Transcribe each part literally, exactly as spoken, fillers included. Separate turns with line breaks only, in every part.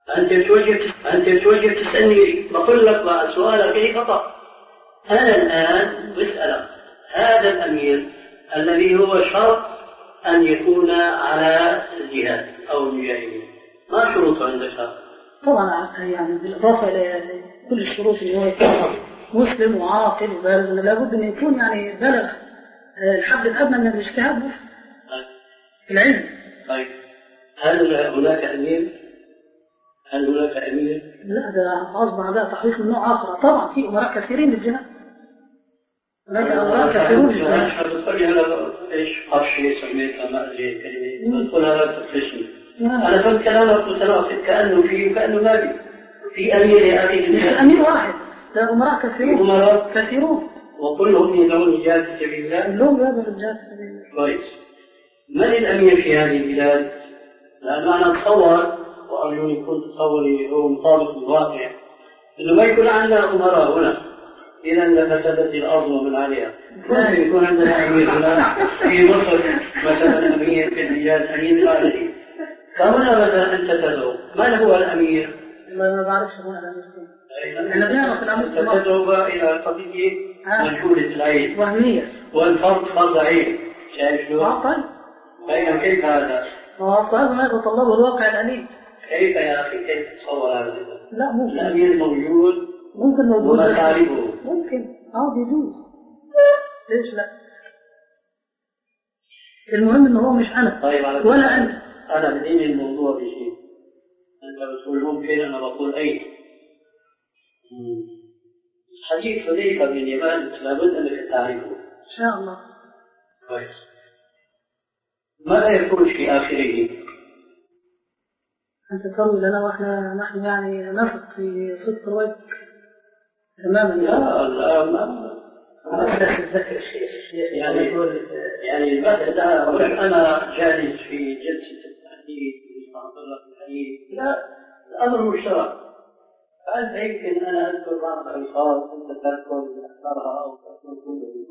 أنت توجه أنت توجه تسألني بقول لك سؤالك فيه خطأ. أنا الآن بسألك هذا الأمير الذي هو شرط أن يكون على الجهاد أو المجاهدين، ما شروطه عندك؟
طبعا يعني بالإضافة إلى كل الشروط اللي هو يكون مسلم وعاقل وبارز، لابد أن يكون يعني بلغ الحد الأدنى من الاجتهاد في العلم.
طيب هل هناك أمير؟ هل هناك أمير؟
لا، ده أصبح ده تحقيق من نوع آخر. طبعا في أمراء كثيرين للجهاد، هناك أمراء كثيرون للجهاد.
إيش قرشي سميتها ما أدري كلمة تقول هذا تفلسني. أنا فهمت كلامك متناقض، كأنه فيه وكأنه ما فيه. في أمير يا أخي،
مش أمير واحد، ده أمراء كثيرون.
أمراء
كثيرون
وكلهم يدعون جهاد في سبيل الله.
كلهم يدعون جهاد في سبيل الله.
كويس. من الأمير في هذه البلاد؟ لأن أنا أتصور وأرجو أن يكون تصوري هو مطابق للواقع إنه ما يكون عندنا أمراء هنا، إذا لفسدت الأرض ومن عليها. لازم يكون عندنا أمير هنا في مصر مثلا، أمير في البلاد، أمير خارجي. فهنا مثلا أنت تدعو، من هو الأمير؟
ما بعرفش هو الأمير. أنا بنعرف الأمر
تدعو إلى قضية مجهولة العين
وهمية،
والفرد فرض عين. شايف شو؟
آه طيب.
طيب كيف هذا؟
آه هذا ما يتطلبه الواقع الأليم.
كيف يا أخي كيف تصور هذا؟
لا ممكن.
الأمير موجود.
ممكن موجود.
ومطالبه.
ممكن. آه بيجوز. ليش لا؟ المهم إنه هو مش أنا.
طيب
ولا أنت.
أنا بدين الموضوع بشيء. أنت بتقول ممكن، أنا بقول أين. حديث حذيفة بن اليمان لابد أنك تعرفه.
إن شاء الله.
كويس. ماذا يكون في آخره؟
أنت تروي لنا وإحنا نحن يعني نثق في صدق روايتك تماما.
لا لا ما يعني يعني البحث ده أنا جالس في جلسة التحديث ومستحضر في الحديث، لا الأمر مشترك. فأنت يمكن أنا أذكر بعض الألفاظ أنت تذكر أكثرها أو تذكر كله.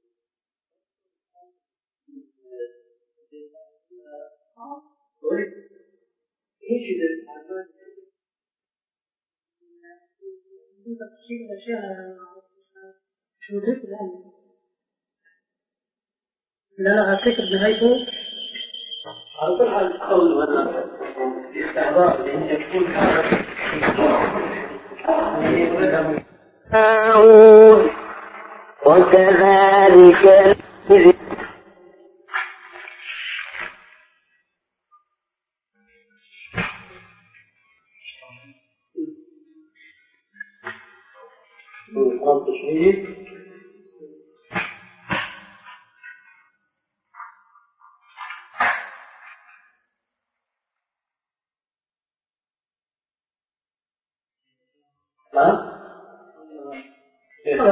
ايش ده؟
انت تشيل الاشياء مش مدرك الان. لا لا افتكر نهايته.
على كل حال احاول وانا استعراض لان يكون هذا وكذلك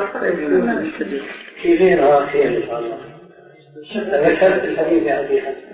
في غيرها خير إن شاء الله. ذكرت الحديث يا أبي حسن.